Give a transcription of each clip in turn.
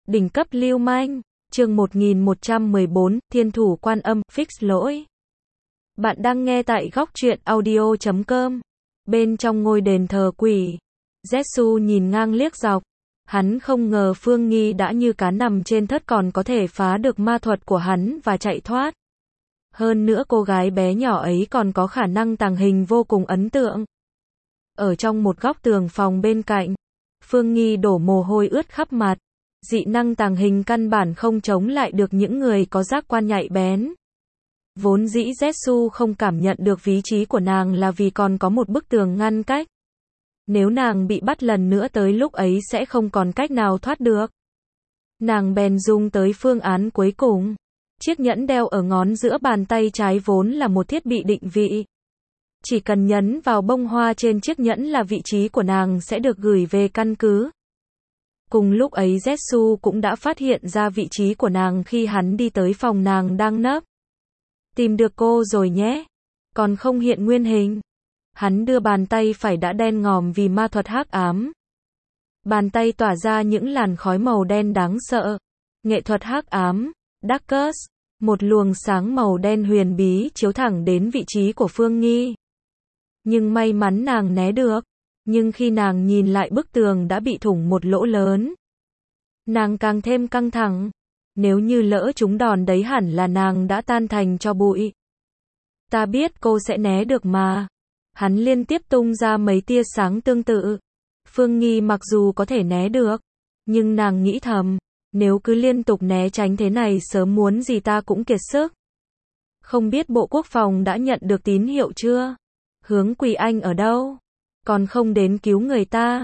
Đỉnh cấp lưu manh, chương 1114, Thiên thủ Quan Âm, fix lỗi. Bạn đang nghe tại góc truyện audio.com. Bên trong ngôi đền thờ quỷ, Zetsu nhìn ngang liếc dọc. Hắn không ngờ Phương Nghi đã như cá nằm trên thớt còn có thể phá được ma thuật của hắn và chạy thoát. Hơn nữa cô gái bé nhỏ ấy còn có khả năng tàng hình vô cùng ấn tượng. Ở trong một góc tường phòng bên cạnh, Phương Nghi đổ mồ hôi ướt khắp mặt. Dị năng tàng hình căn bản không chống lại được những người có giác quan nhạy bén. Vốn dĩ Zetsu không cảm nhận được vị trí của nàng là vì còn có một bức tường ngăn cách. Nếu nàng bị bắt lần nữa tới lúc ấy sẽ không còn cách nào thoát được. Nàng bèn dùng tới phương án cuối cùng. Chiếc nhẫn đeo ở ngón giữa bàn tay trái vốn là một thiết bị định vị. Chỉ cần nhấn vào bông hoa trên chiếc nhẫn là vị trí của nàng sẽ được gửi về căn cứ. Cùng lúc ấy Zetsu cũng đã phát hiện ra vị trí của nàng khi hắn đi tới phòng nàng đang nấp. Tìm được cô rồi nhé. Còn không hiện nguyên hình. Hắn đưa bàn tay phải đã đen ngòm vì ma thuật hắc ám. Bàn tay tỏa ra những làn khói màu đen đáng sợ. Nghệ thuật hắc ám, Darkus, một luồng sáng màu đen huyền bí chiếu thẳng đến vị trí của Phương Nghi. Nhưng may mắn nàng né được. Nhưng khi nàng nhìn lại bức tường đã bị thủng một lỗ lớn. Nàng càng thêm căng thẳng. Nếu như lỡ trúng đòn đấy hẳn là nàng đã tan thành tro bụi. Ta biết cô sẽ né được mà. Hắn liên tiếp tung ra mấy tia sáng tương tự. Phương Nghi mặc dù có thể né được. Nhưng nàng nghĩ thầm. Nếu cứ liên tục né tránh thế này sớm muốn gì ta cũng kiệt sức. Không biết Bộ Quốc phòng đã nhận được tín hiệu chưa? Hướng Quỳ Anh ở đâu? Còn không đến cứu người ta.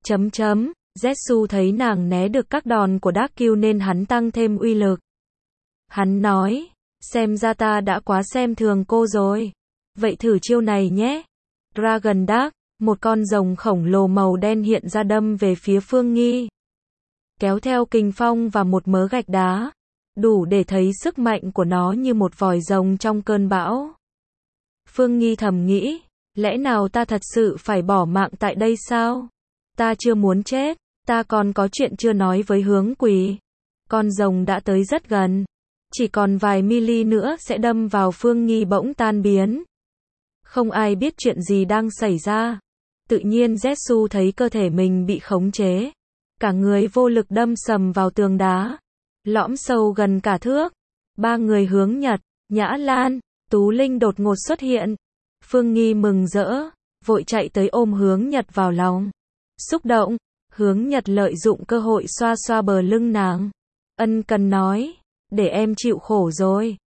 Zetsu thấy nàng né được các đòn của Darkyu nên hắn tăng thêm uy lực. Hắn nói, xem ra ta đã quá xem thường cô rồi. Vậy thử chiêu này nhé. Dragon Dark, một con rồng khổng lồ màu đen hiện ra đâm về phía Phương Nghi. Kéo theo kình phong và một mớ gạch đá. Đủ để thấy sức mạnh của nó như một vòi rồng trong cơn bão. Phương Nghi thầm nghĩ. Lẽ nào ta thật sự phải bỏ mạng tại đây sao? Ta chưa muốn chết, ta còn có chuyện chưa nói với Hướng Quỳ. Con rồng đã tới rất gần. Chỉ còn vài mili nữa sẽ đâm vào Phương Nghi bỗng tan biến. Không ai biết chuyện gì đang xảy ra. Tự nhiên Zetsu thấy cơ thể mình bị khống chế. Cả người vô lực đâm sầm vào tường đá. Lõm sâu gần cả thước. Ba người Hướng Nhật, Nhã Lan, Tú Linh đột ngột xuất hiện. Phương Nghi mừng rỡ, vội chạy tới ôm Hướng Nhật vào lòng. Xúc động, Hướng Nhật lợi dụng cơ hội xoa xoa bờ lưng nàng. Ân cần nói, để em chịu khổ rồi.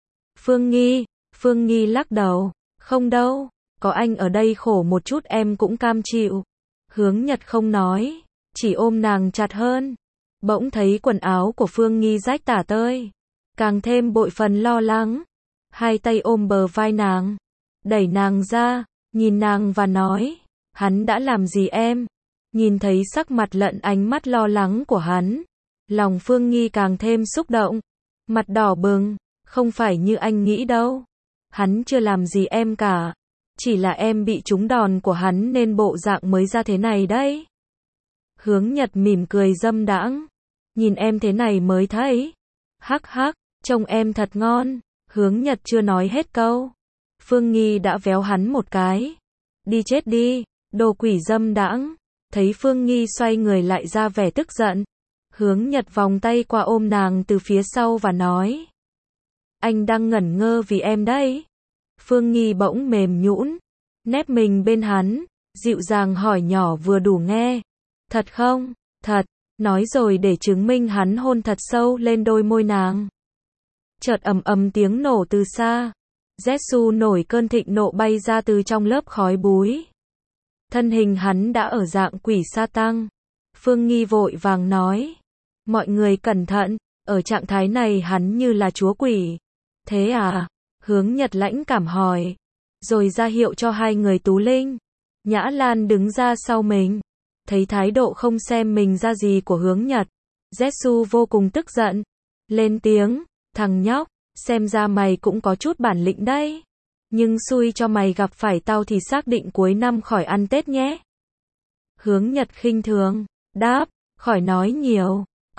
Phương Nghi lắc đầu, không đâu, có anh ở đây khổ một chút em cũng cam chịu. Hướng Nhật không nói, chỉ ôm nàng chặt hơn. Bỗng thấy quần áo của Phương Nghi rách tả tơi. Càng thêm bội phần lo lắng. Hai tay ôm bờ vai nàng. Đẩy nàng ra, nhìn nàng và nói, hắn đã làm gì em? Nhìn thấy sắc mặt lẫn ánh mắt lo lắng của hắn, lòng Phương Nghi càng thêm xúc động, mặt đỏ bừng, không phải như anh nghĩ đâu. Hắn chưa làm gì em cả, chỉ là em bị trúng đòn của hắn nên bộ dạng mới ra thế này đấy. Hướng Nhật mỉm cười dâm đãng, nhìn em thế này mới thấy. Hắc hắc, trông em thật ngon. Hướng Nhật chưa nói hết câu. Phương Nghi đã véo hắn một cái. Đi chết đi, đồ quỷ dâm đãng. Thấy Phương Nghi xoay người lại ra vẻ tức giận. Hướng Nhật vòng tay qua ôm nàng từ phía sau và nói. Anh đang ngẩn ngơ vì em đấy. Phương Nghi bỗng mềm nhũn, nép mình bên hắn, dịu dàng hỏi nhỏ vừa đủ nghe. Thật không? Thật, nói rồi để chứng minh hắn hôn thật sâu lên đôi môi nàng. Chợt ầm ầm tiếng nổ từ xa. Zetsu nổi cơn thịnh nộ bay ra từ trong lớp khói búi. Thân hình hắn đã ở dạng quỷ sa tăng. Phương Nghi vội vàng nói. Mọi người cẩn thận, ở trạng thái này hắn như là chúa quỷ. Thế à? Hướng Nhật lãnh cảm hỏi. Rồi ra hiệu cho hai người Tú Linh. Nhã Lan đứng ra sau mình. Thấy thái độ không xem mình ra gì của Hướng Nhật. Zetsu vô cùng tức giận. Lên tiếng, thằng nhóc. Xem ra mày cũng có chút bản lĩnh đấy. Nhưng xui cho mày gặp phải tao thì xác định cuối năm khỏi ăn Tết nhé. Hướng Nhật khinh thường, đáp, khỏi nói nhiều.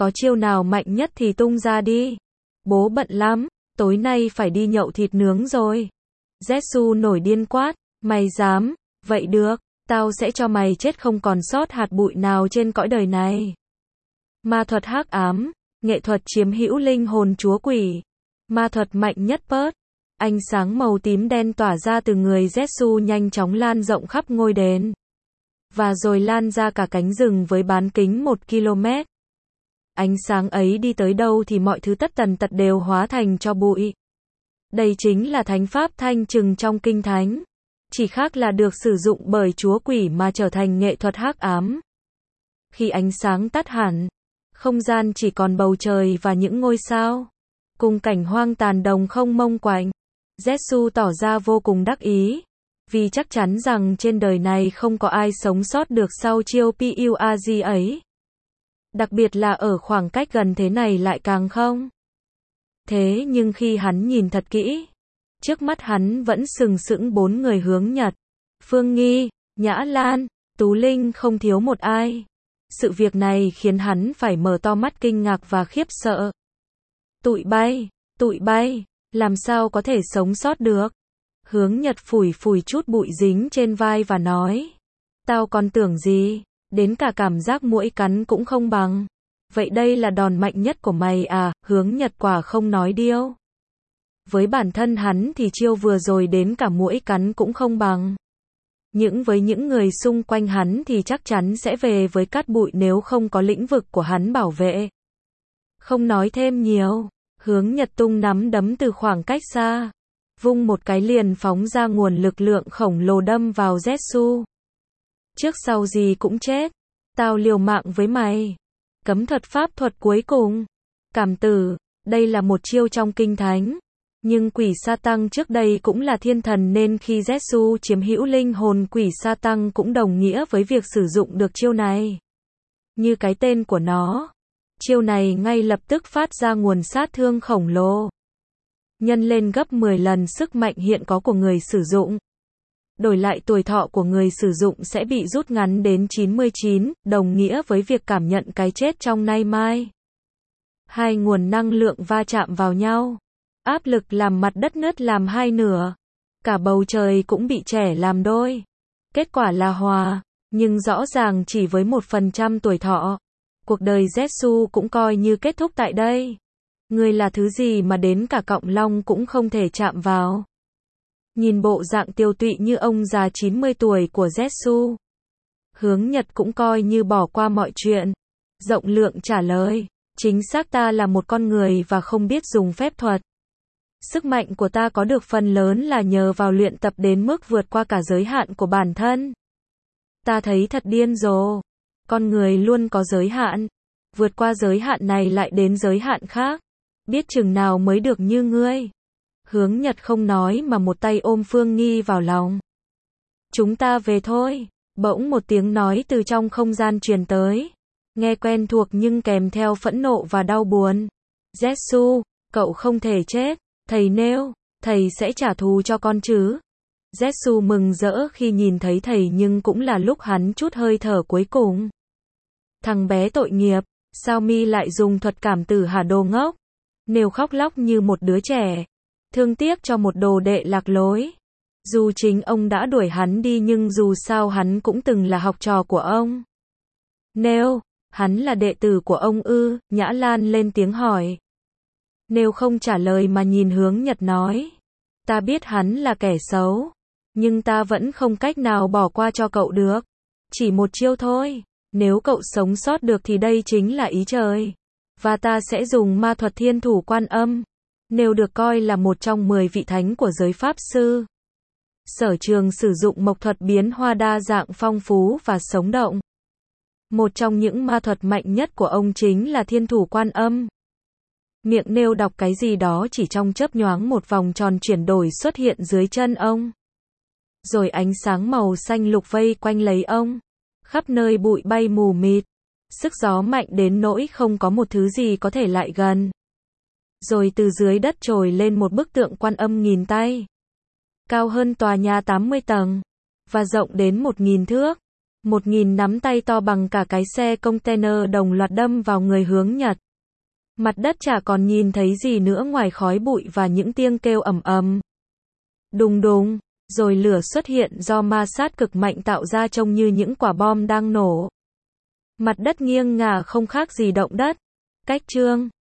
có chiêu nào mạnh nhất thì tung ra đi. Bố bận lắm, tối nay phải đi nhậu thịt nướng rồi. Zetsu nổi điên quát, mày dám, vậy được, tao sẽ cho mày chết không còn sót hạt bụi nào trên cõi đời này. Ma thuật hắc ám, nghệ thuật chiếm hữu linh hồn chúa quỷ. Ma thuật mạnh nhất Perth. Ánh sáng màu tím đen tỏa ra từ người Zetsu nhanh chóng lan rộng khắp ngôi đền. Và rồi lan ra cả cánh rừng với bán kính 1 km. Ánh sáng ấy đi tới đâu thì mọi thứ tất tần tật đều hóa thành tro bụi. Đây chính là thánh pháp thanh trừng trong kinh thánh. Chỉ khác là được sử dụng bởi chúa quỷ mà trở thành nghệ thuật hắc ám. Khi ánh sáng tắt hẳn, không gian chỉ còn bầu trời và những ngôi sao. Cùng cảnh hoang tàn đồng không mông quạnh. Zetsu tỏ ra vô cùng đắc ý. Vì chắc chắn rằng trên đời này không có ai sống sót được sau chiêu PUAG ấy. Đặc biệt là ở khoảng cách gần thế này lại càng không. Thế nhưng khi hắn nhìn thật kỹ, trước mắt hắn vẫn sừng sững 4 người hướng Nhật. Phương Nghi, Nhã Lan, Tú Linh không thiếu một ai. Sự việc này khiến hắn phải mở to mắt kinh ngạc và khiếp sợ. Tụi bay, làm sao có thể sống sót được? Hướng Nhật phủi phủi chút bụi dính trên vai và nói. Tao còn tưởng gì, đến cả cảm giác muỗi cắn cũng không bằng. Vậy đây là đòn mạnh nhất của mày à? Hướng Nhật quả không nói điêu. Với bản thân hắn thì chiêu vừa rồi đến cả muỗi cắn cũng không bằng. Với những người xung quanh hắn thì chắc chắn sẽ về với cát bụi nếu không có lĩnh vực của hắn bảo vệ. Không nói thêm nhiều, Hướng Nhật tung nắm đấm từ khoảng cách xa. Vung một cái liền phóng ra nguồn lực lượng khổng lồ đâm vào Zetsu. Trước sau gì cũng chết. Tao liều mạng với mày. Cấm thuật pháp thuật cuối cùng. Cảm tử, đây là một chiêu trong kinh thánh. Nhưng quỷ sa tăng trước đây cũng là thiên thần nên khi Zetsu chiếm hữu linh hồn quỷ sa tăng cũng đồng nghĩa với việc sử dụng được chiêu này. Như cái tên của nó, chiêu này ngay lập tức phát ra nguồn sát thương khổng lồ. Nhân lên gấp 10 lần sức mạnh hiện có của người sử dụng. Đổi lại tuổi thọ của người sử dụng sẽ bị rút ngắn đến 99, đồng nghĩa với việc cảm nhận cái chết trong nay mai. Hai nguồn năng lượng va chạm vào nhau. Áp lực làm mặt đất nứt làm hai nửa. Cả bầu trời cũng bị chẻ làm đôi. Kết quả là hòa, nhưng rõ ràng chỉ với 1% tuổi thọ. Cuộc đời Zetsu cũng coi như kết thúc tại đây. Người là thứ gì mà đến cả cọng lông cũng không thể chạm vào. Nhìn bộ dạng tiêu tụy như ông già 90 tuổi của Zetsu, Hướng Nhật cũng coi như bỏ qua mọi chuyện. Rộng lượng trả lời, chính xác ta là một con người và không biết dùng phép thuật. Sức mạnh của ta có được phần lớn là nhờ vào luyện tập đến mức vượt qua cả giới hạn của bản thân. Ta thấy thật điên rồ. Con người luôn có giới hạn. Vượt qua giới hạn này lại đến giới hạn khác. Biết chừng nào mới được như ngươi. Hướng Nhật không nói mà một tay ôm Phương Nghi vào lòng. Chúng ta về thôi. Bỗng một tiếng nói từ trong không gian truyền tới. Nghe quen thuộc nhưng kèm theo phẫn nộ và đau buồn. Zetsu, cậu không thể chết. Thầy nêu, thầy sẽ trả thù cho con chứ. Zetsu mừng rỡ khi nhìn thấy thầy nhưng cũng là lúc hắn trút hơi thở cuối cùng. Thằng bé tội nghiệp, sao mi lại dùng thuật cảm tử hả đồ ngốc? Nêu khóc lóc như một đứa trẻ. Thương tiếc cho một đồ đệ lạc lối. Dù chính ông đã đuổi hắn đi nhưng dù sao hắn cũng từng là học trò của ông. Nêu, hắn là đệ tử của ông ư? Nhã Lan lên tiếng hỏi. Nêu không trả lời mà nhìn Hướng Nhật nói. Ta biết hắn là kẻ xấu. Nhưng ta vẫn không cách nào bỏ qua cho cậu được. Chỉ một chiêu thôi. Nếu cậu sống sót được thì đây chính là ý trời. Và ta sẽ dùng ma thuật thiên thủ quan âm. Nêu được coi là một trong 10 vị thánh của giới pháp sư. Sở trường sử dụng mộc thuật biến hoa đa dạng phong phú và sống động. Một trong những ma thuật mạnh nhất của ông chính là thiên thủ quan âm. Miệng Nêu đọc cái gì đó chỉ trong chớp nhoáng một vòng tròn chuyển đổi xuất hiện dưới chân ông. Rồi ánh sáng màu xanh lục vây quanh lấy ông. Khắp nơi bụi bay mù mịt. Sức gió mạnh đến nỗi không có một thứ gì có thể lại gần. Rồi từ dưới đất trồi lên một bức tượng quan âm nghìn tay. Cao hơn tòa nhà 80 tầng. Và rộng đến 1000 thước. 1.000 nắm tay to bằng cả cái xe container đồng loạt đâm vào người hướng Nhật. Mặt đất chả còn nhìn thấy gì nữa ngoài khói bụi và những tiếng kêu ầm ầm. Đùng đùng, rồi lửa xuất hiện do ma sát cực mạnh tạo ra trông như những quả bom đang nổ. Mặt đất nghiêng ngả không khác gì động đất. Cách chương